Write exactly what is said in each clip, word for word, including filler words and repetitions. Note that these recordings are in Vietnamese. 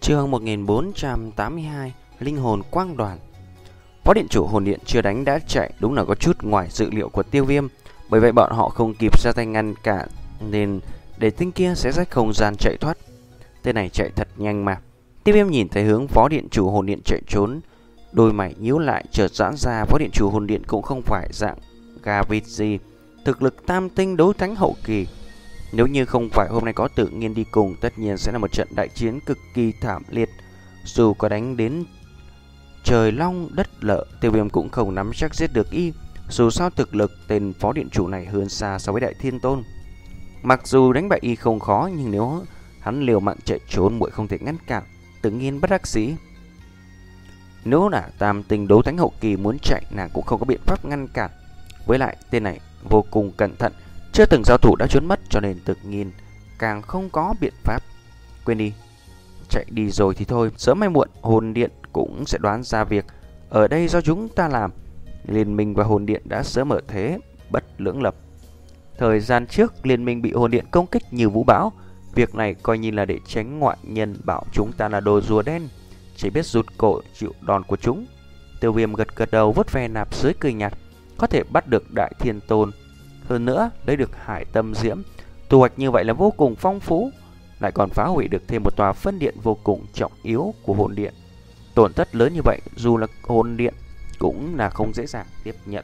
Chương một nghìn bốn trăm tám mươi hai, Linh hồn quang đoàn. Phó điện chủ hồn điện chưa đánh đã chạy, đúng là có chút ngoài dự liệu của Tiêu Viêm. Bởi vậy bọn họ không kịp ra tay ngăn cản, nên để tên kia xé rách không gian chạy thoát. Tên này chạy thật nhanh mà. Tiêu Viêm nhìn thấy hướng phó điện chủ hồn điện chạy trốn, đôi mày nhíu lại chợt giãn ra. Phó điện chủ hồn điện cũng không phải dạng gà vịt gì, thực lực tam tinh đấu thánh hậu kỳ. Nếu như không phải hôm nay có tự nhiên đi cùng, tất nhiên sẽ là một trận đại chiến cực kỳ thảm liệt. Dù có đánh đến trời long đất lở, Tiêu Viêm cũng không nắm chắc giết được y. Dù sao thực lực tên phó điện chủ này hơn xa so với Đại Thiên Tôn. Mặc dù đánh bại y không khó, nhưng nếu hắn liều mạng chạy trốn, muội không thể ngăn cản, tự nhiên bất đắc dĩ. Nếu là tam tinh đấu thánh hậu kỳ muốn chạy, nàng cũng không có biện pháp ngăn cản. Với lại tên này vô cùng cẩn thận, chưa từng giao thủ đã trốn mất, cho nên tự nhiên càng không có biện pháp. Quên đi, chạy đi rồi thì thôi, sớm hay muộn hồn điện cũng sẽ đoán ra việc ở đây do chúng ta làm. Liên minh và hồn điện đã sớm ở thế bất lưỡng lập. Thời gian trước liên minh bị hồn điện công kích như vũ bão, việc này coi như là để tránh ngoại nhân bảo chúng ta là đồ rùa đen, chỉ biết rụt cổ chịu đòn của chúng. Tiêu Viêm gật gật đầu vuốt ve nạp dưới cười nhạt, có thể bắt được Đại Thiên Tôn, hơn nữa lấy được Hải Tâm Diễm, thu hoạch như vậy là vô cùng phong phú, lại còn phá hủy được thêm một tòa phân điện vô cùng trọng yếu của hồn điện. Tổn thất lớn như vậy, dù là hồn điện cũng là không dễ dàng tiếp nhận.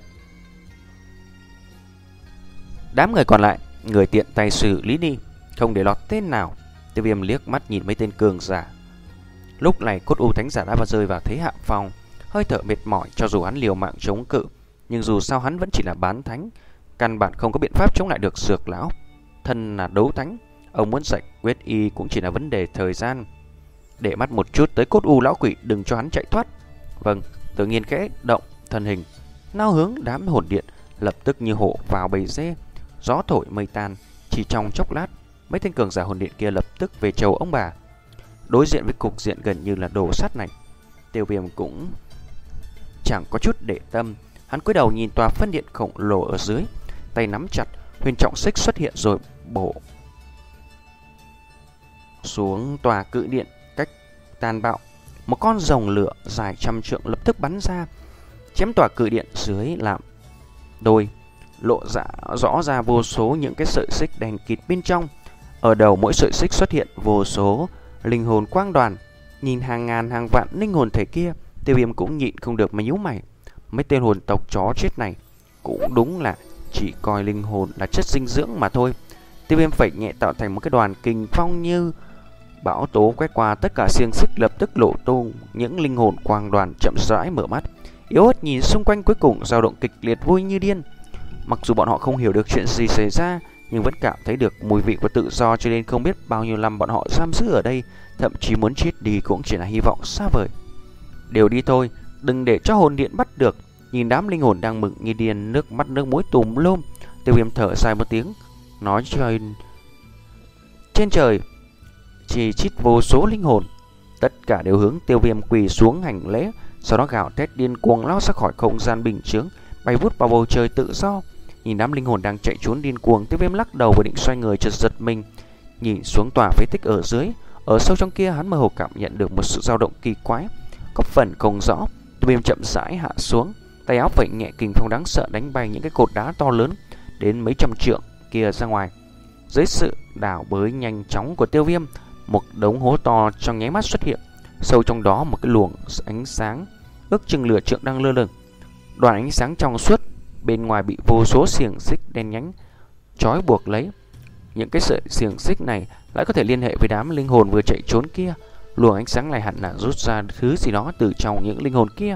Đám người còn lại, người tiện tay xử lý đi, không để lọt tên nào. Tiêu Viêm liếc mắt nhìn mấy tên cường giả. Lúc này Cốt U Thánh Giả đã vào rơi vào thế hạ phong, hơi thở mệt mỏi. Cho dù hắn liều mạng chống cự, nhưng dù sao hắn vẫn chỉ là bán thánh, căn bản không có biện pháp chống lại được Dược lão. Thân là đấu thánh, ông muốn giải quyết y cũng chỉ là vấn đề thời gian. Để mắt một chút tới Cốt U lão quỷ, đừng cho hắn chạy thoát. Vâng. Tự nhiên khẽ động thân hình, lao hướng đám hồn điện, lập tức như hổ vào bầy dê. Gió thổi mây tan, chỉ trong chốc lát, mấy tên cường giả hồn điện kia lập tức về chầu ông bà. Đối diện với cục diện gần như là đổ sắt này, Tiêu Viêm cũng chẳng có chút để tâm. Hắn cúi đầu nhìn tòa phân điện khổng lồ ở dưới, tay nắm chặt, huyền trọng xích xuất hiện rồi bổ xuống tòa cự điện cách tàn bạo. Một con rồng lửa dài trăm trượng lập tức bắn ra, chém tòa cự điện dưới làm đôi, lộ ra rõ ra vô số những cái sợi xích đèn kịt bên trong. Ở đầu mỗi sợi xích xuất hiện vô số linh hồn quang đoàn. Nhìn hàng ngàn hàng vạn linh hồn thể kia, Tiêu Viêm cũng nhịn không được mà nhíu mày. Mấy tên hồn tộc chó chết này cũng đúng là chỉ coi linh hồn là chất dinh dưỡng mà thôi. Tiêu Viêm phải nhẹ tạo thành một cái đoàn kình phong như bão tố quét qua, tất cả xiềng xích lập tức lộ tung. Những linh hồn quang đoàn chậm rãi mở mắt, yếu ớt nhìn xung quanh, cuối cùng dao động kịch liệt vui như điên. Mặc dù bọn họ không hiểu được chuyện gì xảy ra, nhưng vẫn cảm thấy được mùi vị của tự do, cho nên không biết bao nhiêu năm bọn họ giam giữ ở đây, thậm chí muốn chết đi cũng chỉ là hy vọng xa vời. Đều đi thôi, đừng để cho hồn điện bắt được. Nhìn đám linh hồn đang mừng như điên, nước mắt nước mũi tùm lum, Tiêu Viêm thở dài một tiếng, nói trời trên trời chỉ chít vô số linh hồn, tất cả đều hướng Tiêu Viêm quỳ xuống hành lễ, sau đó gào thét điên cuồng lao ra khỏi không gian bình chướng, bay vút vào bầu trời tự do. Nhìn đám linh hồn đang chạy trốn điên cuồng, Tiêu Viêm lắc đầu và định xoay người, chợt giật mình, nhìn xuống tòa phế tích ở dưới. Ở sâu trong kia, hắn mơ hồ cảm nhận được một sự dao động kỳ quái, có phần không rõ. Tiêu Viêm chậm rãi hạ xuống, tay áo vẩy nhẹ, kình phong đáng sợ đánh bay những cái cột đá to lớn đến mấy trăm trượng kia ra ngoài. Dưới sự đảo bới nhanh chóng của Tiêu Viêm, một đống hố to trong nháy mắt xuất hiện, sâu trong đó một cái luồng ánh sáng ước chừng lửa trượng đang lơ lửng. Đoàn ánh sáng trong suốt, bên ngoài bị vô số xiềng xích đen nhánh trói buộc lấy. Những cái sợi xiềng xích này lại có thể liên hệ với đám linh hồn vừa chạy trốn kia. Luồng ánh sáng này hẳn là rút ra thứ gì đó từ trong những linh hồn kia.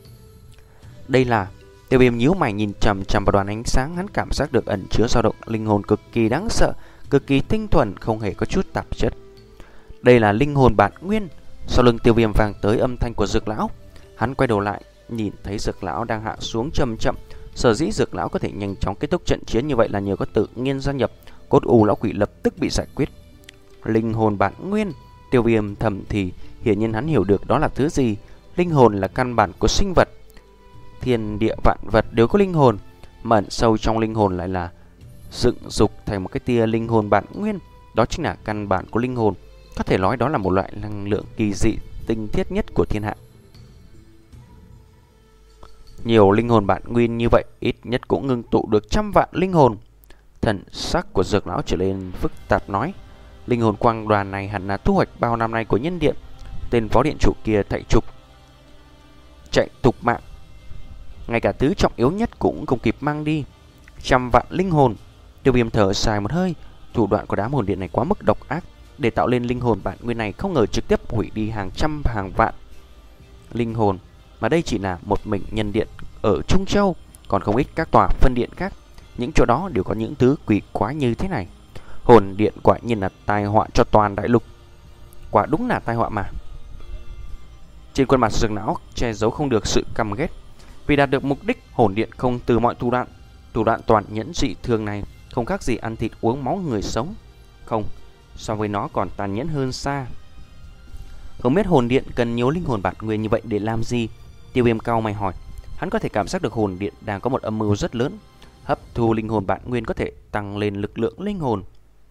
Đây là Tiêu Viêm nhíu mày nhìn chằm chằm vào đoàn ánh sáng, hắn cảm giác được ẩn chứa dao động linh hồn cực kỳ đáng sợ, cực kỳ tinh thuần, không hề có chút tạp chất. Đây là linh hồn bản nguyên. Sau lưng Tiêu Viêm vang tới âm thanh của Dược lão. Hắn quay đầu lại, nhìn thấy Dược lão đang hạ xuống chậm chậm. Sở dĩ Dược lão có thể nhanh chóng kết thúc trận chiến như vậy là nhờ có tự nhiên gia nhập. Cốt U lão quỷ lập tức bị giải quyết. Linh hồn bản nguyên, Tiêu Viêm thầm thì, hiển nhiên hắn hiểu được đó là thứ gì. Linh hồn là căn bản của sinh vật, thiên địa vạn vật đều có linh hồn, mà ẩn sâu trong linh hồn lại là dựng dục thành một cái tia linh hồn bản nguyên. Đó chính là căn bản của linh hồn. Có thể nói đó là một loại năng lượng kỳ dị tinh khiết nhất của thiên hạ. Nhiều linh hồn bản nguyên như vậy ít nhất cũng ngưng tụ được trăm vạn linh hồn. Thần sắc của Dược lão trở lên phức tạp nói, linh hồn quang đoàn này hẳn là thu hoạch bao năm nay của nhân điện. Tên phó điện chủ kia thảy trục chạy tục mạng, ngay cả thứ trọng yếu nhất cũng không kịp mang đi. Trăm vạn linh hồn. Tiêu Viêm thở dài một hơi. Thủ đoạn của đám hồn điện này quá mức độc ác. Để tạo lên linh hồn bản nguyên này không ngờ trực tiếp hủy đi hàng trăm hàng vạn linh hồn. Mà đây chỉ là một mình nhân điện ở Trung Châu, còn không ít các tòa phân điện khác. Những chỗ đó đều có những thứ quỷ quái như thế này. Hồn điện quả nhiên là tai họa cho toàn đại lục. Quả đúng là tai họa mà. Trên khuôn mặt Dược lão che giấu không được sự căm ghét. Vì đạt được mục đích, hồn điện không từ mọi thủ đoạn. Thủ đoạn toàn nhẫn dị thường này không khác gì ăn thịt uống máu người sống. Không, so với nó còn tàn nhẫn hơn xa. Không biết hồn điện cần nhiều linh hồn bản nguyên như vậy để làm gì? Tiêu Viêm cau mày hỏi. Hắn có thể cảm giác được hồn điện đang có một âm mưu rất lớn. Hấp thu linh hồn bản nguyên có thể tăng lên lực lượng linh hồn.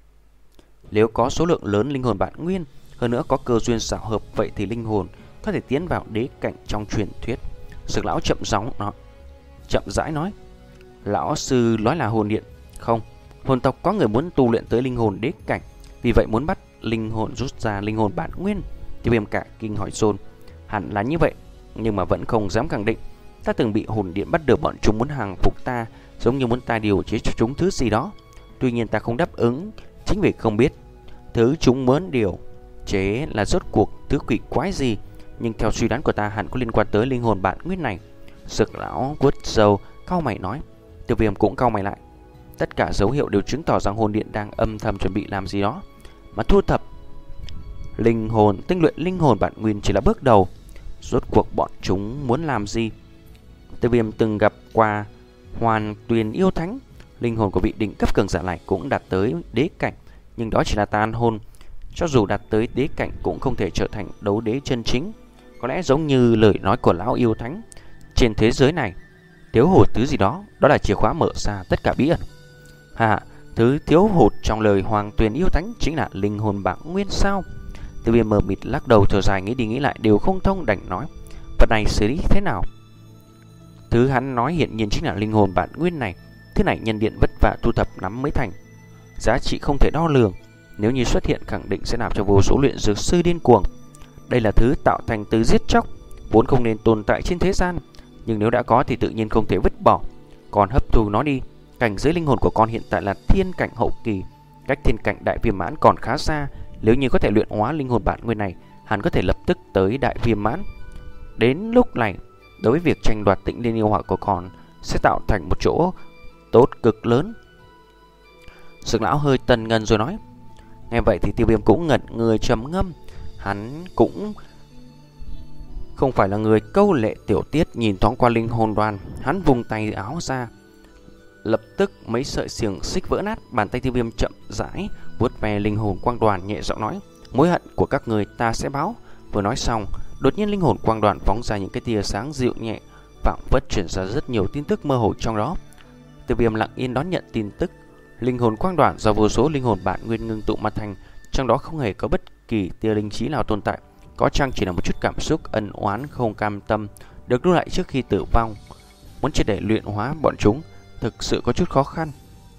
Nếu có số lượng lớn linh hồn bản nguyên, hơn nữa có cơ duyên xảo hợp, vậy thì linh hồn có thể tiến vào đế cảnh trong truyền thuyết. Dược lão chậm giọng nó chậm rãi nói. Lão sư nói là hồn điện. Không, hồn tộc có người muốn tu luyện tới linh hồn đế cảnh, vì vậy muốn bắt linh hồn rút ra linh hồn bản nguyên. Tiêu Viêm cả kinh hỏi dồn. Hẳn là như vậy, nhưng mà vẫn không dám khẳng định. Ta từng bị hồn điện bắt được bọn chúng muốn hàng phục ta, giống như muốn ta điều chế cho chúng thứ gì đó. Tuy nhiên ta không đáp ứng, chính vì không biết thứ chúng muốn điều chế là rốt cuộc thứ quỷ quái gì. Nhưng theo suy đoán của ta hẳn có liên quan tới linh hồn bản nguyên này. Dược lão vuốt râu cau mày nói. Tiêu Viêm cũng cau mày lại. Tất cả dấu hiệu đều chứng tỏ rằng hồn điện đang âm thầm chuẩn bị làm gì đó. Mà thu thập linh hồn, tinh luyện linh hồn bản nguyên chỉ là bước đầu. Rốt cuộc bọn chúng muốn làm gì? Tiêu Viêm từng gặp qua Hoàn Tuyền yêu thánh. Linh hồn của vị đỉnh cấp cường giả này cũng đạt tới đế cảnh, nhưng đó chỉ là tàn hồn. Cho dù đạt tới đế cảnh cũng không thể trở thành đấu đế chân chính. Có lẽ giống như lời nói của lão yêu thánh, trên thế giới này thiếu hụt thứ gì đó, đó là chìa khóa mở ra tất cả bí ẩn. Hà, thứ thiếu hụt trong lời Hoàng Tuyền yêu thánh chính là linh hồn bản nguyên sao? Tiêu Viêm mờ mịt lắc đầu thở dài, nghĩ đi nghĩ lại đều không thông, đành nói vật này xử lý thế nào? Thứ hắn nói hiện nhiên chính là linh hồn bản nguyên này. Thứ này nhân điện vất vả thu thập nắm mới thành, giá trị không thể đo lường. Nếu như xuất hiện khẳng định sẽ làm cho vô số luyện dược sư điên cuồng. Đây là thứ tạo thành từ giết chóc, vốn không nên tồn tại trên thế gian, nhưng nếu đã có thì tự nhiên không thể vứt bỏ. Còn hấp thu nó đi. Cảnh giới linh hồn của con hiện tại là thiên cảnh hậu kỳ, cách thiên cảnh đại viêm mãn còn khá xa. Nếu như có thể luyện hóa linh hồn bản nguyên này, hắn có thể lập tức tới đại viêm mãn. Đến lúc này, đối với việc tranh đoạt Tĩnh Liên yêu hỏa của con sẽ tạo thành một chỗ tốt cực lớn. Dược lão hơi tần ngần rồi nói. Nghe vậy thì Tiêu Viêm cũng ngẩn người trầm ngâm. Hắn cũng không phải là người câu lệ tiểu tiết. Nhìn thoáng qua linh hồn đoàn, hắn vùng tay áo ra, lập tức mấy sợi xiềng xích vỡ nát. Bàn tay Tiêu Viêm chậm rãi vuốt ve linh hồn quang đoàn, nhẹ giọng nói. Mối hận của các người ta sẽ báo. Vừa nói xong, đột nhiên linh hồn quang đoàn phóng ra những cái tia sáng dịu nhẹ, vảng vất chuyển ra rất nhiều tin tức mơ hồ trong đó. Tiêu Viêm lặng yên đón nhận tin tức. Linh hồn quang đoàn do vô số linh hồn bản nguyên ngưng tụ mà thành, trong đó không hề có bất kỳ tia linh trí nào tồn tại, có chăng chỉ là một chút cảm xúc ân oán không cam tâm được lưu lại trước khi tử vong. Muốn triệt để luyện hóa bọn chúng thực sự có chút khó khăn,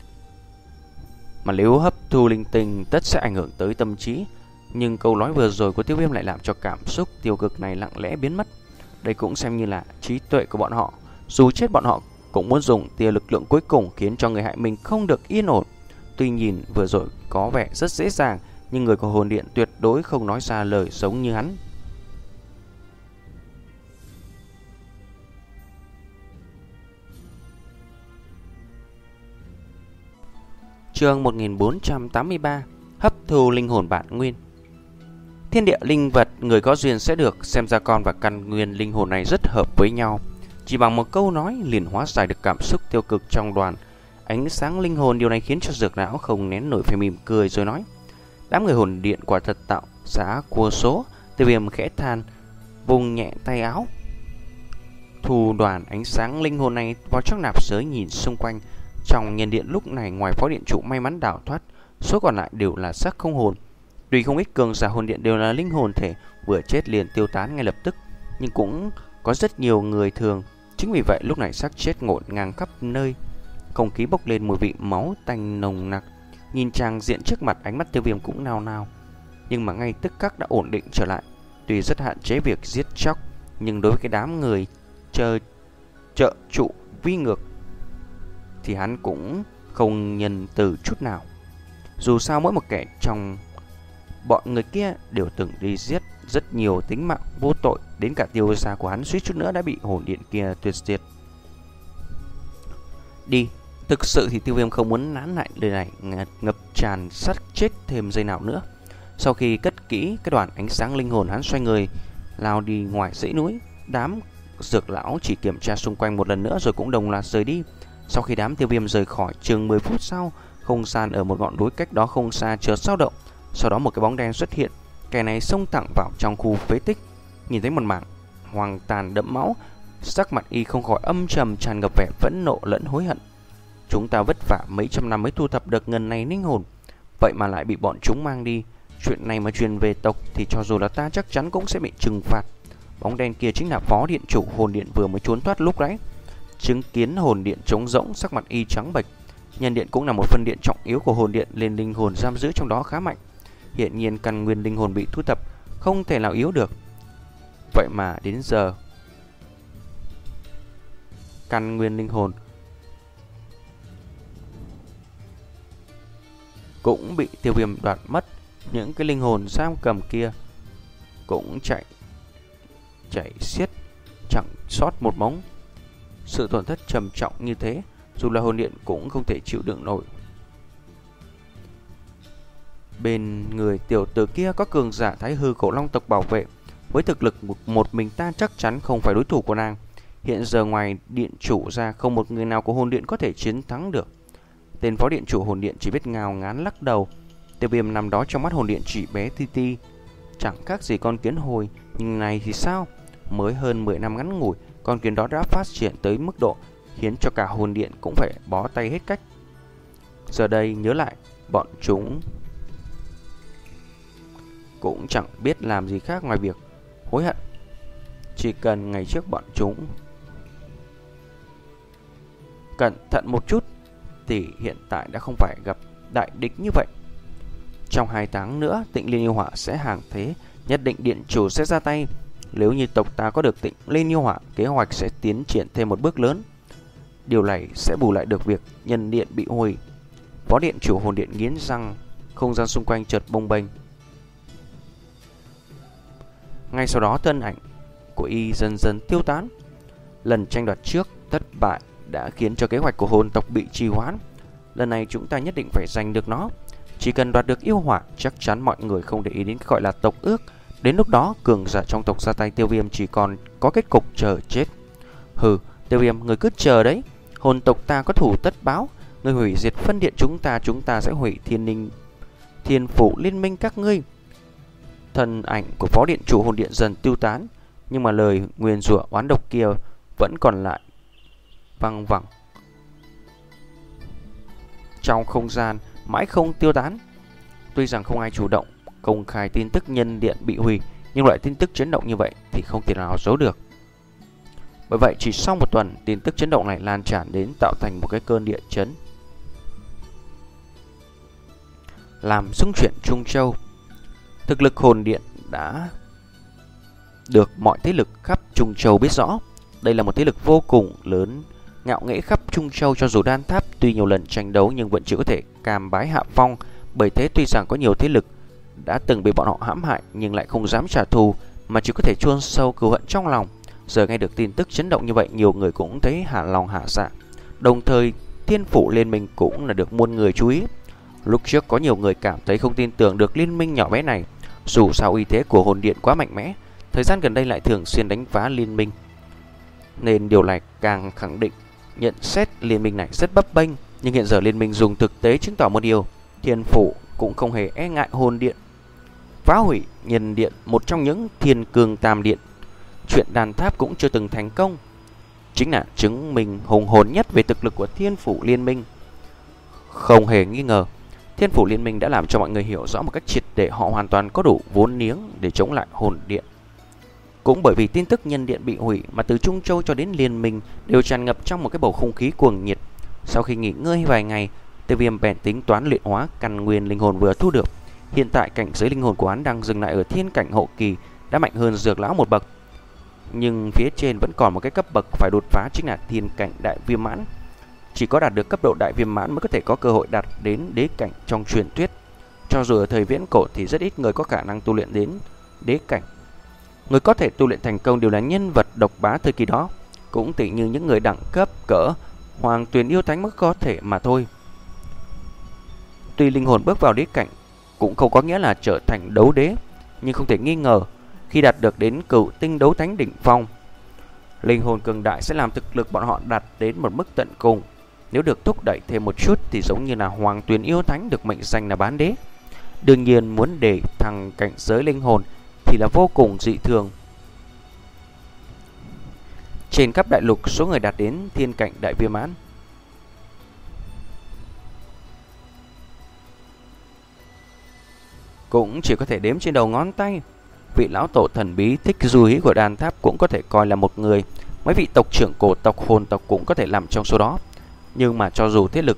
mà nếu hấp thu linh tinh tất sẽ ảnh hưởng tới tâm trí. Nhưng câu nói vừa rồi của Tiêu Viêm lại làm cho cảm xúc tiêu cực này lặng lẽ biến mất. Đây cũng xem như là trí tuệ của bọn họ. Dù chết bọn họ cũng muốn dùng tia lực lượng cuối cùng khiến cho người hại mình không được yên ổn. Tuy nhìn vừa rồi có vẻ rất dễ dàng, nhưng người của hồn điện tuyệt đối không nói ra lời giống như hắn. Chương một nghìn bốn trăm tám mươi ba. Hấp thu linh hồn bản nguyên. Thiên địa linh vật người có duyên sẽ được, xem ra con và căn nguyên linh hồn này rất hợp với nhau. Chỉ bằng một câu nói liền hóa giải được cảm xúc tiêu cực trong đoàn. Ánh sáng linh hồn, điều này khiến cho Dược lão không nén nổi phải mỉm cười rồi nói. Đám người hồn điện quả thật tạo giá cua số. Tiêu Viêm khẽ than, vùng nhẹ tay áo, thu đoàn ánh sáng linh hồn này vào trong nạp giới, nhìn xung quanh. Trong nhân điện lúc này ngoài phó điện chủ may mắn đào thoát, số còn lại đều là xác không hồn. Tuy không ít cường giả hồn điện đều là linh hồn thể vừa chết liền tiêu tán ngay lập tức, nhưng cũng có rất nhiều người thường. Chính vì vậy lúc này xác chết ngổn ngang khắp nơi, không khí bốc lên mùi vị máu tanh nồng nặc. Nhìn trang diện trước mặt, ánh mắt Tiêu Viêm cũng nao nao, nhưng mà ngay tức khắc đã ổn định trở lại. Tuy rất hạn chế việc giết chóc, nhưng đối với cái đám người chờ trợ trụ vi ngược thì hắn cũng không nhân từ chút nào. Dù sao mỗi một kẻ trong bọn người kia đều từng đi giết rất nhiều tính mạng vô tội, đến cả tiêu gia của hắn suýt chút nữa đã bị hồn điện kia tuyệt diệt. Đi, thực sự thì Tiêu Viêm không muốn nán lại lời này ngập tràn sát chết thêm giây nào nữa. Sau khi cất kỹ cái đoàn ánh sáng linh hồn, hắn xoay người lao đi ngoài dãy núi. Đám dược lão chỉ kiểm tra xung quanh một lần nữa rồi cũng đồng loạt rời đi. Sau khi đám Tiêu Viêm rời khỏi, chừng mười phút sau, không gian ở một ngọn núi cách đó không xa chợt dao động. Sau đó một cái bóng đen xuất hiện, kẻ này xông thẳng vào trong khu phế tích. Nhìn thấy một mảng hoang tàn đẫm máu, sắc mặt y không khỏi âm trầm, tràn ngập vẻ phẫn nộ lẫn hối hận. Chúng ta vất vả mấy trăm năm mới thu thập được ngần này linh hồn, vậy mà lại bị bọn chúng mang đi. Chuyện này mà truyền về tộc thì cho dù là ta chắc chắn cũng sẽ bị trừng phạt. Bóng đen kia chính là phó điện chủ hồn điện vừa mới trốn thoát lúc nãy. Chứng kiến hồn điện trống rỗng, sắc mặt y trắng bệch. Nhân điện cũng là một phân điện trọng yếu của hồn điện, nên linh hồn giam giữ trong đó khá mạnh. Hiện nhiên căn nguyên linh hồn bị thu thập không thể nào yếu được. Vậy mà đến giờ căn nguyên linh hồn cũng bị Tiêu Viêm đoạt mất. Những cái linh hồn giam cầm kia cũng chạy chạy xiết, chẳng sót một mống. Sự tổn thất trầm trọng như thế, dù là hồn điện cũng không thể chịu đựng nổi. Bên người tiểu tử kia có cường giả Thái Hư Cổ Long tộc bảo vệ, với thực lực một, một mình ta chắc chắn không phải đối thủ của nàng. Hiện giờ ngoài điện chủ ra, không một người nào của hồn điện có thể chiến thắng được. Tên phó điện chủ hồn điện chỉ biết ngào ngán lắc đầu. Tiêu Viêm năm đó trong mắt hồn điện chỉ bé ti ti, chẳng khác gì con kiến hồi. Nhưng này thì sao? Mới hơn mười năm ngắn ngủi, con kiến đó đã phát triển tới mức độ khiến cho cả hồn điện cũng phải bó tay hết cách. Giờ đây nhớ lại, bọn chúng cũng chẳng biết làm gì khác ngoài việc hối hận. Chỉ cần ngày trước bọn chúng cẩn thận một chút thì hiện tại đã không phải gặp đại địch như vậy. Trong hai tháng nữa, Tịnh Liên Yêu Hỏa sẽ hàng thế, nhất định điện chủ sẽ ra tay. Nếu như tộc ta có được Tịnh Liên Yêu Hỏa, kế hoạch sẽ tiến triển thêm một bước lớn. Điều này sẽ bù lại được việc nhân điện bị hủy. Phó điện chủ hồn điện nghiến răng, không gian xung quanh chợt bồng bềnh. Ngay sau đó thân ảnh của y dần dần tiêu tán. Lần tranh đoạt trước thất bại đã khiến cho kế hoạch của hồn tộc bị trì hoãn. Lần này chúng ta nhất định phải giành được nó. Chỉ cần đoạt được yêu hỏa, chắc chắn mọi người không để ý đến cái gọi là tộc ước. Đến lúc đó cường giả trong tộc ra tay, Tiêu Viêm chỉ còn có kết cục chờ chết. Hừ, Tiêu Viêm, người cứ chờ đấy. Hồn tộc ta có thủ tất báo. Người hủy diệt phân điện chúng ta, chúng ta sẽ hủy thiên ninh thiên phủ liên minh các ngươi. Thân ảnh của phó điện chủ hồn điện dần tiêu tán, nhưng mà lời nguyền rủa oán độc kia vẫn còn lại văng vẳng trong không gian, mãi không tiêu tán. Tuy rằng không ai chủ động công khai tin tức nhân điện bị hủy, nhưng loại tin tức chấn động như vậy thì không thể nào giấu được. Bởi vậy chỉ sau một tuần, tin tức chấn động này lan tràn đến tạo thành một cái cơn địa chấn, làm xung chuyển Trung Châu. Thực lực hồn điện đã được mọi thế lực khắp Trung Châu biết rõ. Đây là một thế lực vô cùng lớn, ngạo nghễ khắp Trung Châu. Cho dù Đan Tháp tuy nhiều lần tranh đấu nhưng vẫn chỉ có thể cam bái hạ phong. Bởi thế tuy rằng có nhiều thế lực đã từng bị bọn họ hãm hại, nhưng lại không dám trả thù, mà chỉ có thể chôn sâu cừu hận trong lòng. Giờ nghe được tin tức chấn động như vậy, nhiều người cũng thấy hạ lòng hạ dạ. Đồng thời Thiên Phủ Liên Minh cũng là được muôn người chú ý. Lúc trước có nhiều người cảm thấy không tin tưởng được liên minh nhỏ bé này, dù sao uy thế của hồn điện quá mạnh mẽ, thời gian gần đây lại thường xuyên đánh phá liên minh, nên điều này càng khẳng định nhận xét liên minh này rất bấp bênh. Nhưng hiện giờ liên minh dùng thực tế chứng tỏ một điều: Thiên Phủ cũng không hề e ngại hồn điện. Phá hủy nhân điện, một trong những thiên cương tam điện, chuyện Đan Tháp cũng chưa từng thành công, chính là chứng minh hùng hồn nhất về thực lực của Thiên Phủ Liên Minh. Không hề nghi ngờ, Thiên Phủ Liên Minh đã làm cho mọi người hiểu rõ một cách triệt để họ hoàn toàn có đủ vốn liếng để chống lại hồn điện. Cũng bởi vì tin tức nhân điện bị hủy mà từ Trung Châu cho đến Liên Minh đều tràn ngập trong một cái bầu không khí cuồng nhiệt. Sau khi nghỉ ngơi vài ngày, Tiêu Viêm bèn tính toán luyện hóa căn nguyên linh hồn vừa thu được. Hiện tại cảnh giới linh hồn của hắn đang dừng lại ở thiên cảnh hậu kỳ, đã mạnh hơn Dược Lão một bậc. Nhưng phía trên vẫn còn một cái cấp bậc phải đột phá, chính là thiên cảnh đại viêm mãn. Chỉ có đạt được cấp độ đại viêm mãn mới có thể có cơ hội đạt đến đế cảnh trong truyền thuyết. Cho dù ở thời viễn cổ thì rất ít người có khả năng tu luyện đến đế cảnh. Người có thể tu luyện thành công đều là nhân vật độc bá thời kỳ đó, cũng tỉ như những người đẳng cấp cỡ Hoàng Tuyền Yêu Thánh mới có thể mà thôi. Tuy linh hồn bước vào đế cảnh cũng không có nghĩa là trở thành đấu đế, nhưng không thể nghi ngờ khi đạt được đến cửu tinh đấu thánh đỉnh phong, linh hồn cường đại sẽ làm thực lực bọn họ đạt đến một mức tận cùng. Nếu được thúc đẩy thêm một chút thì giống như là Hoàng Tuyền Yêu Thánh được mệnh danh là bán đế. Đương nhiên muốn để thằng cảnh giới linh hồn thì là vô cùng dị thường. Trên khắp đại lục, số người đạt đến thiên cảnh đại viêm mãn cũng chỉ có thể đếm trên đầu ngón tay. Vị lão tổ thần bí thích du hí của đan tháp cũng có thể coi là một người. Mấy vị tộc trưởng cổ tộc hồn tộc cũng có thể nằm trong số đó. Nhưng mà cho dù thế lực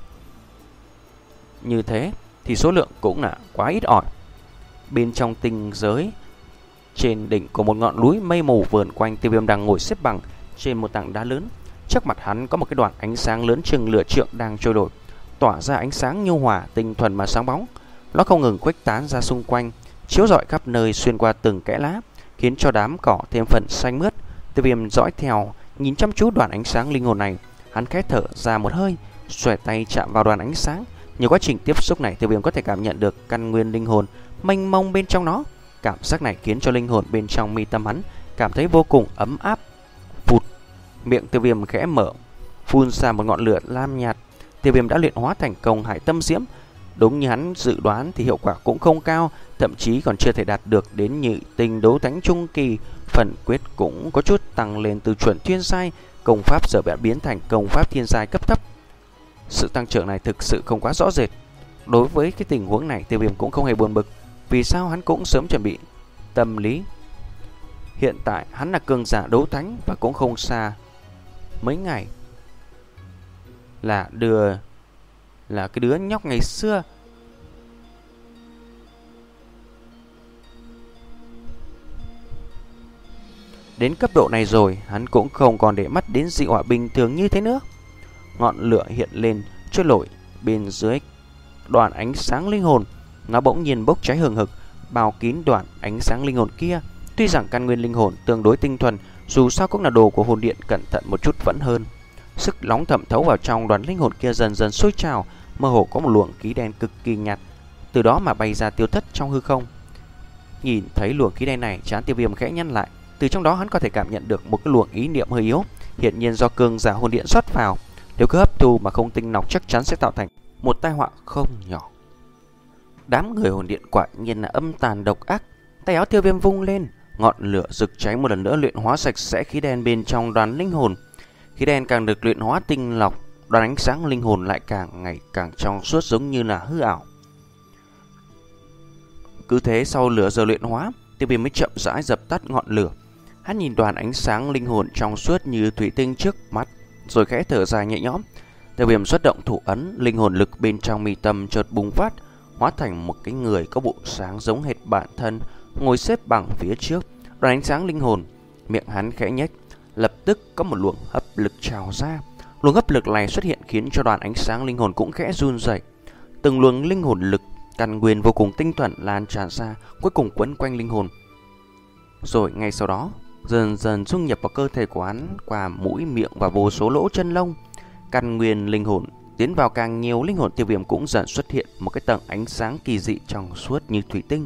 như thế thì số lượng cũng là quá ít ỏi. Bên trong tinh giới, trên đỉnh của một ngọn núi mây mù vờn quanh, Tiêu Viêm đang ngồi xếp bằng trên một tảng đá lớn. Trước mặt hắn có một cái đoàn ánh sáng lớn chừng lửa trượng đang trôi nổi, tỏa ra ánh sáng nhu hòa, tinh thuần mà sáng bóng. Nó không ngừng khuếch tán ra xung quanh, chiếu rọi khắp nơi xuyên qua từng kẽ lá, khiến cho đám cỏ thêm phần xanh mướt. Tiêu Viêm dõi theo, nhìn chăm chú đoàn ánh sáng linh hồn này. Hắn khẽ thở ra một hơi, xòe tay chạm vào đoàn ánh sáng. Nhiều quá trình tiếp xúc này, Tiêu Viêm có thể cảm nhận được căn nguyên linh hồn mênh mông bên trong nó. Cảm giác này khiến cho linh hồn bên trong mi tâm hắn cảm thấy vô cùng ấm áp. Phụt, miệng Tiêu Viêm khẽ mở, phun ra một ngọn lửa lam nhạt. Tiêu Viêm đã luyện hóa thành công Hải Tâm Diễm. Đúng như hắn dự đoán thì hiệu quả cũng không cao, thậm chí còn chưa thể đạt được đến nhị tinh đấu thánh trung kỳ. Phần quyết cũng có chút tăng lên từ chuẩn thiên giai, công pháp giờ đã biến thành công pháp thiên giai cấp thấp. Sự tăng trưởng này thực sự không quá rõ rệt. Đối với cái tình huống này, Tiêu Viêm cũng không hề buồn bực. Vì sao hắn cũng sớm chuẩn bị tâm lý. Hiện tại hắn là cường giả đấu thánh và cũng không xa mấy ngày là đưa là cái đứa nhóc ngày xưa đến cấp độ này rồi. Hắn cũng không còn để mắt đến dị họa bình thường như thế nữa. Ngọn lửa hiện lên trôi nổi bên dưới đoàn ánh sáng linh hồn. Nó bỗng nhiên bốc cháy hừng hực, bao kín đoàn ánh sáng linh hồn kia. Tuy rằng căn nguyên linh hồn tương đối tinh thuần, dù sao cũng là đồ của hồn điện, cẩn thận một chút vẫn hơn. Sức nóng thẩm thấu vào trong đoàn linh hồn kia dần dần sôi trào, mơ hồ có một luồng khí đen cực kỳ nhạt từ đó mà bay ra tiêu thất trong hư không. Nhìn thấy luồng khí đen này, trán Tiêu Viêm khẽ nhăn lại. Từ trong đó hắn có thể cảm nhận được một cái luồng ý niệm hơi yếu, hiện nhiên do cường giả hồn điện xuất vào. Nếu cứ hấp thu mà không tinh lọc chắc chắn sẽ tạo thành một tai họa không nhỏ. Đám người hồn điện quả nhiên là âm tàn độc ác. Tay áo Tiêu Viêm vung lên, ngọn lửa rực cháy một lần nữa, luyện hóa sạch sẽ khí đen bên trong đoàn linh hồn. Khí đen càng được luyện hóa tinh lọc, đoàn ánh sáng linh hồn lại càng ngày càng trong suốt, giống như là hư ảo. Cứ thế sau lửa giờ luyện hóa, Tiêu Viêm mới chậm rãi dập tắt ngọn lửa. Hắn nhìn đoàn ánh sáng linh hồn trong suốt như thủy tinh trước mắt, rồi khẽ thở dài nhẹ nhõm. Tiêu Viêm xuất động thủ ấn, linh hồn lực bên trong mi tâm chợt bùng phát, hóa thành một cái người có bộ sáng giống hệt bản thân, ngồi xếp bằng phía trước đoàn ánh sáng linh hồn. Miệng hắn khẽ nhếch, lập tức có một luồng hấp lực trào ra. Luồng hấp lực này xuất hiện khiến cho đoàn ánh sáng linh hồn cũng khẽ run rẩy. Từng luồng linh hồn lực căn nguyên vô cùng tinh thuần lan tràn ra, cuối cùng quấn quanh linh hồn, rồi ngay sau đó dần dần dung nhập vào cơ thể của hắn qua mũi, miệng và vô số lỗ chân lông. Căn nguyên linh hồn tiến vào càng nhiều, linh hồn Tiêu Viêm cũng dần xuất hiện một cái tầng ánh sáng kỳ dị trong suốt như thủy tinh.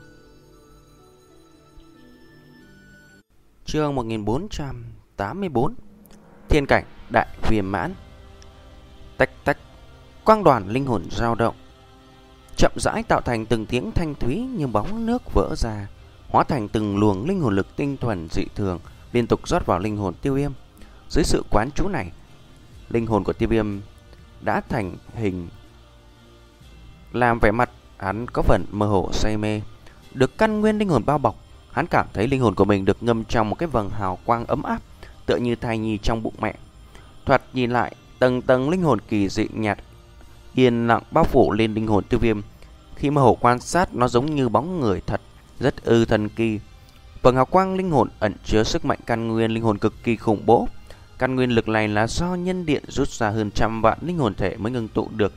Chương một nghìn bốn trăm tám mươi tư. Thiên cảnh đại viêm mãn. Tách tách, quang đoàn linh hồn dao động, chậm rãi tạo thành từng tiếng thanh thúy như bóng nước vỡ ra, hóa thành từng luồng linh hồn lực tinh thuần dị thường liên tục rót vào linh hồn Tiêu Viêm. Dưới sự quán chú này, linh hồn của Tiêu Viêm đã thành hình làm vẻ mặt hắn có phần mơ hồ say mê. Được căn nguyên linh hồn bao bọc, hắn cảm thấy linh hồn của mình được ngâm trong một cái vầng hào quang ấm áp, tựa như thai nhi trong bụng mẹ. Thoạt nhìn lại, tầng tầng linh hồn kỳ dị nhạt yên lặng bao phủ lên linh hồn Tiêu Viêm. Khi mơ hồ quan sát, nó giống như bóng người thật, rất ư thần kỳ. Vầng hào quang linh hồn ẩn chứa sức mạnh căn nguyên linh hồn cực kỳ khủng bố. Căn nguyên lực này là do nhân điện rút ra hơn trăm vạn linh hồn thể mới ngưng tụ được.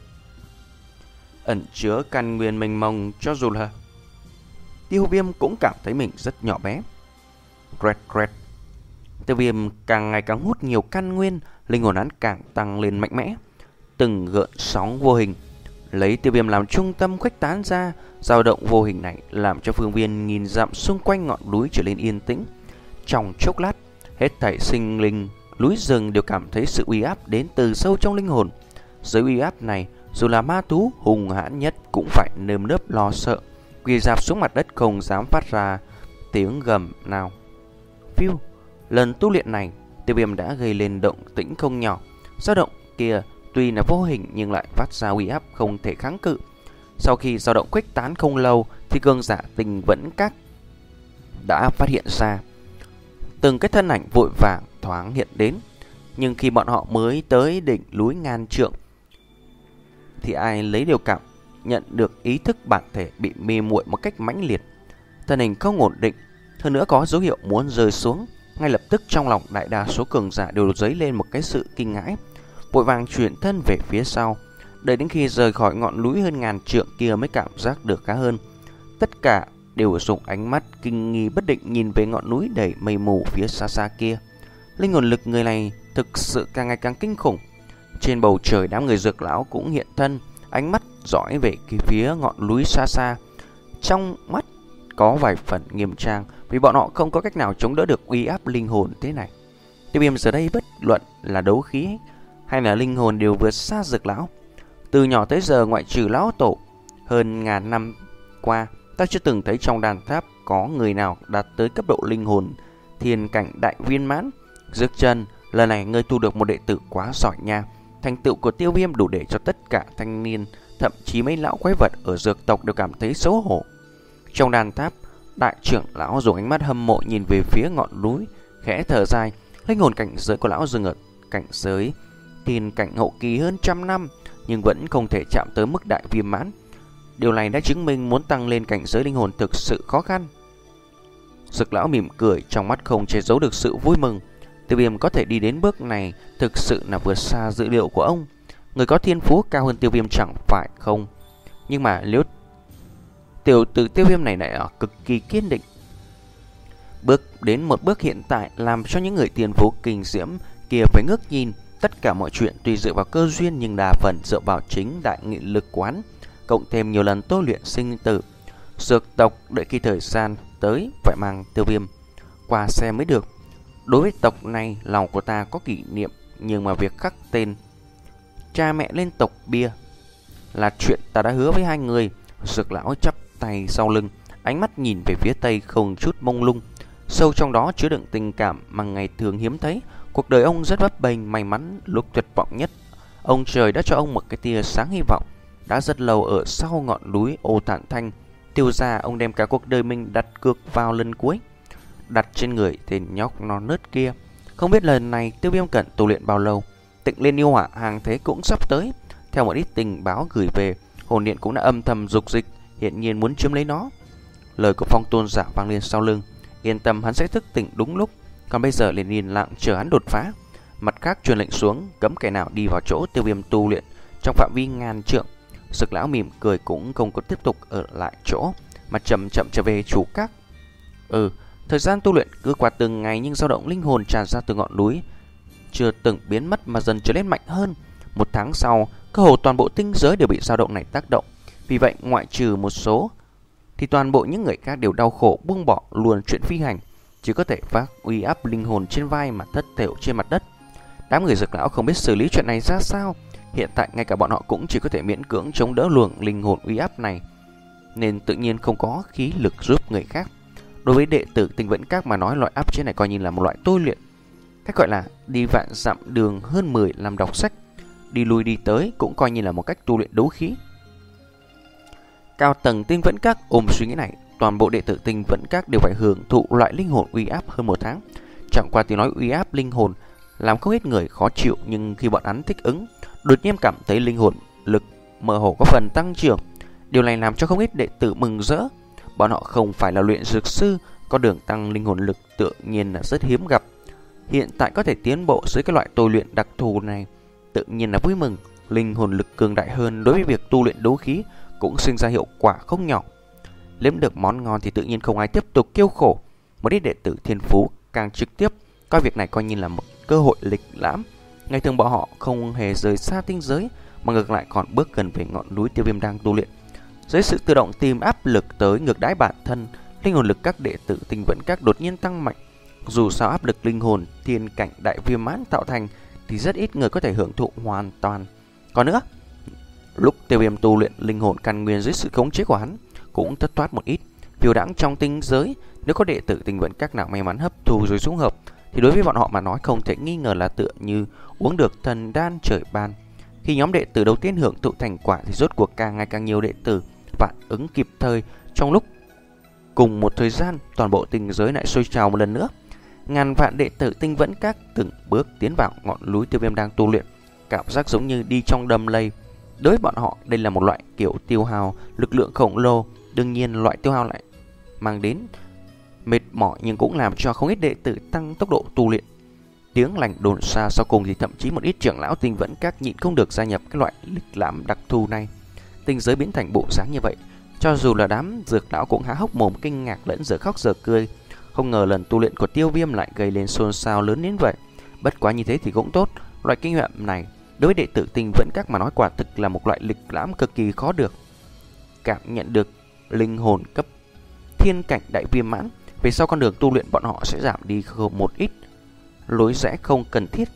Ẩn chứa căn nguyên mênh mông, cho dù là Tiêu Viêm cũng cảm thấy mình rất nhỏ bé. Gret gret. Tiêu Viêm càng ngày càng hút nhiều căn nguyên, linh hồn hắn càng tăng lên mạnh mẽ. Từng gợn sóng vô hình lấy Tiêu Viêm làm trung tâm khuếch tán ra, dao động vô hình này làm cho phương viên nghìn dặm xung quanh ngọn núi trở nên yên tĩnh. Trong chốc lát, hết thảy sinh linh núi rừng đều cảm thấy sự uy áp đến từ sâu trong linh hồn. Dưới uy áp này, dù là ma thú hùng hãn nhất cũng phải nơm nớp lo sợ, quỳ rạp xuống mặt đất không dám phát ra tiếng gầm nào. Phiu, lần tu luyện này, Tiêu Viêm đã gây lên động tĩnh không nhỏ. Dao động kia tuy là vô hình nhưng lại phát ra uy áp không thể kháng cự. Sau khi dao động khuếch tán không lâu thì cường giả Tình Vẫn Các đã phát hiện ra từng cái thân ảnh vội vàng thoáng hiện đến. Nhưng khi bọn họ mới tới đỉnh núi ngàn trượng thì ai lấy đều cảm nhận được ý thức bản thể bị mê muội một cách mãnh liệt. Thân hình không ổn định, hơn nữa có dấu hiệu muốn rơi xuống. Ngay lập tức trong lòng đại đa số cường giả đều dấy lên một cái sự kinh ngãi, vội vàng chuyển thân về phía sau. Đợi đến khi rời khỏi ngọn núi hơn ngàn trượng kia mới cảm giác được khá hơn. Tất cả đều dùng ánh mắt kinh nghi bất định nhìn về ngọn núi đầy mây mù phía xa xa kia. Linh hồn lực người này thực sự càng ngày càng kinh khủng. Trên bầu trời đám người Dược lão cũng hiện thân, ánh mắt dõi về cái phía ngọn núi xa xa. Trong mắt có vài phần nghiêm trang, vì bọn họ không có cách nào chống đỡ được uy áp linh hồn thế này. Tiêu Viêm giờ đây bất luận là đấu khí hay là linh hồn đều vượt xa Dược lão. Từ nhỏ tới giờ, ngoại trừ lão tổ, hơn ngàn năm qua ta chưa từng thấy trong đàn tháp có người nào đạt tới cấp độ linh hồn thiên cảnh đại viên mãn. Dược Trần, lần này ngươi thu được một đệ tử quá giỏi nha. Thành tựu của Tiêu Viêm đủ để cho tất cả thanh niên, thậm chí mấy lão quái vật ở dược tộc đều cảm thấy xấu hổ. Trong đàn tháp, đại trưởng lão dùng ánh mắt hâm mộ nhìn về phía ngọn núi, khẽ thở dài. Linh hồn cảnh giới của lão dừng ở cảnh giới thiên cảnh hậu kỳ hơn trăm năm, nhưng vẫn không thể chạm tới mức đại viên mãn. Điều này đã chứng minh muốn tăng lên cảnh giới linh hồn thực sự khó khăn. Dược lão mỉm cười, trong mắt không che giấu được sự vui mừng. Tiêu Viêm có thể đi đến bước này thực sự là vượt xa dự liệu của ông. Người có thiên phú cao hơn Tiêu Viêm chẳng phải không? Nhưng mà nếu tiểu tử Tiêu Viêm này lại ở cực kỳ kiên định, bước đến một bước hiện tại làm cho những người tiền phú kinh diễm kia phải ngước nhìn. Tất cả mọi chuyện tuy dựa vào cơ duyên nhưng đa phần dựa vào chính đại nghị lực quán, cộng thêm nhiều lần tôi luyện sinh tử. Dược tộc đợi khi thời gian tới phải mang Tiêu Viêm qua xem mới được. Đối với tộc này, lòng của ta có kỷ niệm, nhưng mà việc khắc tên cha mẹ lên tộc bia là chuyện ta đã hứa với hai người. Dược lão chắp tay sau lưng, ánh mắt nhìn về phía tây không chút mông lung, sâu trong đó chứa đựng tình cảm mà ngày thường hiếm thấy. Cuộc đời ông rất bấp bênh, may mắn lúc tuyệt vọng nhất, ông trời đã cho ông một cái tia sáng hy vọng. Đã rất lâu ở sau ngọn núi Ô Thản Thanh, Tiêu gia ông đem cả cuộc đời mình đặt cược vào lần cuối, đặt trên người tên nhóc non nớt kia. Không biết lần này Tiêu Viêm cần tu luyện bao lâu. Tịnh Liên yêu hỏa hàng thế cũng sắp tới. Theo một ít tình báo gửi về, hồn điện cũng đã âm thầm dục dịch, hiện nhiên muốn chiếm lấy nó. Lời của Phong Tôn giả vang lên sau lưng. Yên tâm, hắn sẽ thức tỉnh đúng lúc. Còn bây giờ liền yên lặng chờ hắn đột phá. Mặt khác truyền lệnh xuống, cấm kẻ nào đi vào chỗ Tiêu Viêm tu luyện trong phạm vi ngàn trượng. Dược lão mỉm cười cũng không có tiếp tục ở lại chỗ, mà chậm chậm trở về chủ các. Ừ, thời gian tu luyện cứ qua từng ngày, nhưng dao động linh hồn tràn ra từ ngọn núi chưa từng biến mất mà dần trở nên mạnh hơn. Một tháng sau, cơ hồ toàn bộ tinh giới đều bị dao động này tác động. Vì vậy, ngoại trừ một số thì toàn bộ những người khác đều đau khổ buông bỏ luôn chuyện phi hành, chỉ có thể vác uy áp linh hồn trên vai mà thất thểu trên mặt đất. Đám người Dược lão không biết xử lý chuyện này ra sao. Hiện tại ngay cả bọn họ cũng chỉ có thể miễn cưỡng chống đỡ luồng linh hồn uy áp này, nên tự nhiên không có khí lực giúp người khác. Đối với đệ tử Tinh Vẫn Các mà nói, loại áp chế này coi như là một loại tôi luyện. Cách gọi là đi vạn dặm đường hơn mười làm đọc sách, đi lui đi tới cũng coi như là một cách tu luyện đấu khí. Cao tầng Tinh Vẫn Các ôm suy nghĩ này, toàn bộ đệ tử Tinh Vẫn Các đều phải hưởng thụ loại linh hồn uy áp hơn một tháng. Chẳng qua tiếng nói uy áp linh hồn làm không ít người khó chịu, nhưng khi bọn hắn thích ứng, đột nhiên cảm thấy linh hồn lực mơ hồ có phần tăng trưởng. Điều này làm cho không ít đệ tử mừng rỡ. Bọn họ không phải là luyện dược sư, có đường tăng linh hồn lực tự nhiên là rất hiếm gặp. Hiện tại có thể tiến bộ dưới cái loại tu luyện đặc thù này, tự nhiên là vui mừng. Linh hồn lực cường đại hơn đối với việc tu luyện đấu khí cũng sinh ra hiệu quả không nhỏ. Nếm được món ngon thì tự nhiên không ai tiếp tục kêu khổ. Một ít đệ tử thiên phú càng trực tiếp coi việc này coi như là một cơ hội lịch lãm. Ngày thường bọn họ không hề rời xa tinh giới, mà ngược lại còn bước gần về ngọn núi Tiêu Viêm đang tu luyện. Dưới sự tự động tìm áp lực tới ngược đãi bản thân, linh hồn lực các đệ tử Tinh Vẫn Các đột nhiên tăng mạnh. Dù sao áp lực linh hồn thiên cảnh đại viêm mãn tạo thành thì rất ít người có thể hưởng thụ hoàn toàn. Còn nữa, lúc Tiêu Viêm tu luyện linh hồn căn nguyên dưới sự khống chế của hắn cũng thất thoát một ít. Phiêu đãng trong tinh giới, nếu có đệ tử Tinh Vẫn Các nào may mắn hấp thu rồi dung hợp thì đối với bọn họ mà nói không thể nghi ngờ là tựa như uống được thần đan trời ban. Khi nhóm đệ tử đầu tiên hưởng thụ thành quả thì rốt cuộc càng ngày càng nhiều đệ tử phản ứng kịp thời. Trong lúc cùng một thời gian, toàn bộ tinh giới lại sôi trào một lần nữa. Ngàn vạn đệ tử Tinh Vẫn Các từng bước tiến vào ngọn núi Tiêu Viêm đang tu luyện, cảm giác giống như đi trong đầm lầy. Đối với bọn họ, đây là một loại kiểu tiêu hao lực lượng khổng lồ. Đương nhiên loại tiêu hao lại mang đến mệt mỏi, nhưng cũng làm cho không ít đệ tử tăng tốc độ tu luyện. Tiếng lành đồn xa, sau cùng thì thậm chí một ít trưởng lão Tinh Vẫn Các nhịn không được gia nhập cái loại lịch lãm đặc thù này. Tinh giới biến thành bộ dáng như vậy, cho dù là đám dược lão cũng há hốc mồm kinh ngạc lẫn giờ khóc giờ cười. Không ngờ lần tu luyện của Tiêu Viêm lại gây lên xôn xao lớn đến vậy. Bất quá như thế thì cũng tốt, loại kinh nghiệm này đối với đệ tử Tinh Vẫn Các mà nói quả thực là một loại lịch lãm cực kỳ khó được. Cảm nhận được linh hồn cấp thiên cảnh đại viêm mãn, về sau con đường tu luyện bọn họ sẽ giảm đi một ít lối rẽ không cần thiết.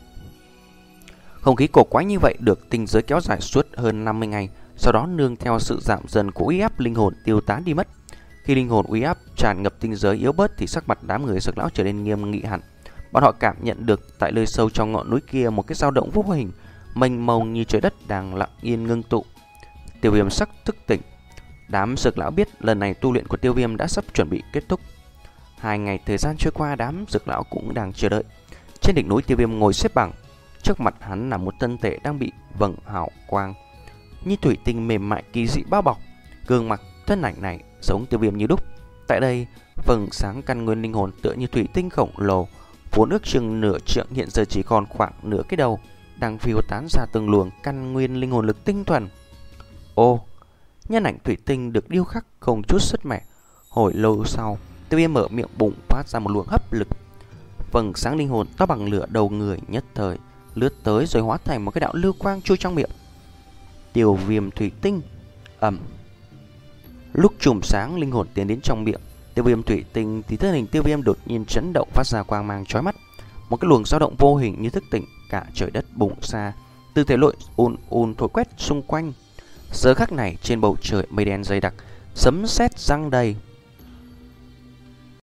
Không khí cổ quái như vậy được tinh giới kéo dài suốt hơn năm mươi ngày, sau đó nương theo sự giảm dần của uy áp linh hồn tiêu tán đi mất. Khi linh hồn uy áp tràn ngập tinh giới yếu bớt thì sắc mặt đám người dược lão trở nên nghiêm nghị hẳn. Bọn họ cảm nhận được tại nơi sâu trong ngọn núi kia một cái dao động vô hình, mênh mông như trời đất đang lặng yên ngưng tụ. Tiêu Viêm sắc thức tỉnh. Đám dược lão biết lần này tu luyện của Tiêu Viêm đã sắp chuẩn bị kết thúc. Hai ngày thời gian trôi qua, đám dược lão cũng đang chờ đợi. Trên đỉnh núi, Tiêu Viêm ngồi xếp bằng. Trước mặt hắn là một thân thể đang bị vầng hào quang như thủy tinh mềm mại kỳ dị bao bọc. Gương mặt thân ảnh này giống Tiêu Viêm như đúc. Tại đây, vầng sáng căn nguyên linh hồn tựa như thủy tinh khổng lồ, vốn ước chừng nửa trượng hiện giờ chỉ còn khoảng nửa cái đầu, đang phiêu tán ra từng luồng căn nguyên linh hồn lực tinh thuần. Ô, nhân ảnh thủy tinh được điêu khắc không chút sứt mẻ. Hồi lâu sau, Tiêu Viêm mở miệng bùng phát ra một luồng hấp lực. Vầng sáng linh hồn to bằng lửa đầu người nhất thời lướt tới rồi hóa thành một cái đạo lưu quang chui trong miệng Tiêu Viêm thủy tinh. Ầm. Lúc chùm sáng linh hồn tiến đến trong miệng Tiêu Viêm thủy tinh thì thân hình Tiêu Viêm đột nhiên chấn động, phát ra quang mang chói mắt. Một cái luồng dao động vô hình như thức tỉnh cả trời đất bùng ra, từ thể lội ùn ùn thổi quét xung quanh. Giờ khắc này trên bầu trời mây đen dày đặc, sấm sét giăng đầy.